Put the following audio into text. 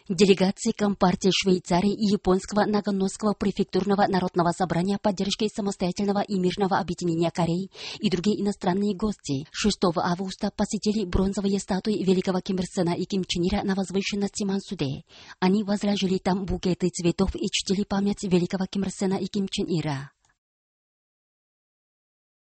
Делегации Компартии Швейцарии и Японского Нагоносского префектурного народного собрания поддержки самостоятельного и мирного объединения Кореи и другие иностранные гости 6 августа посетили бронзовые статуи великого Ким Ир Сена и Ким Чен Ира на возвышенности Мансуде. Они возложили там букеты цветов и чтили память великого Ким Ир Сена и Ким Чен Ира.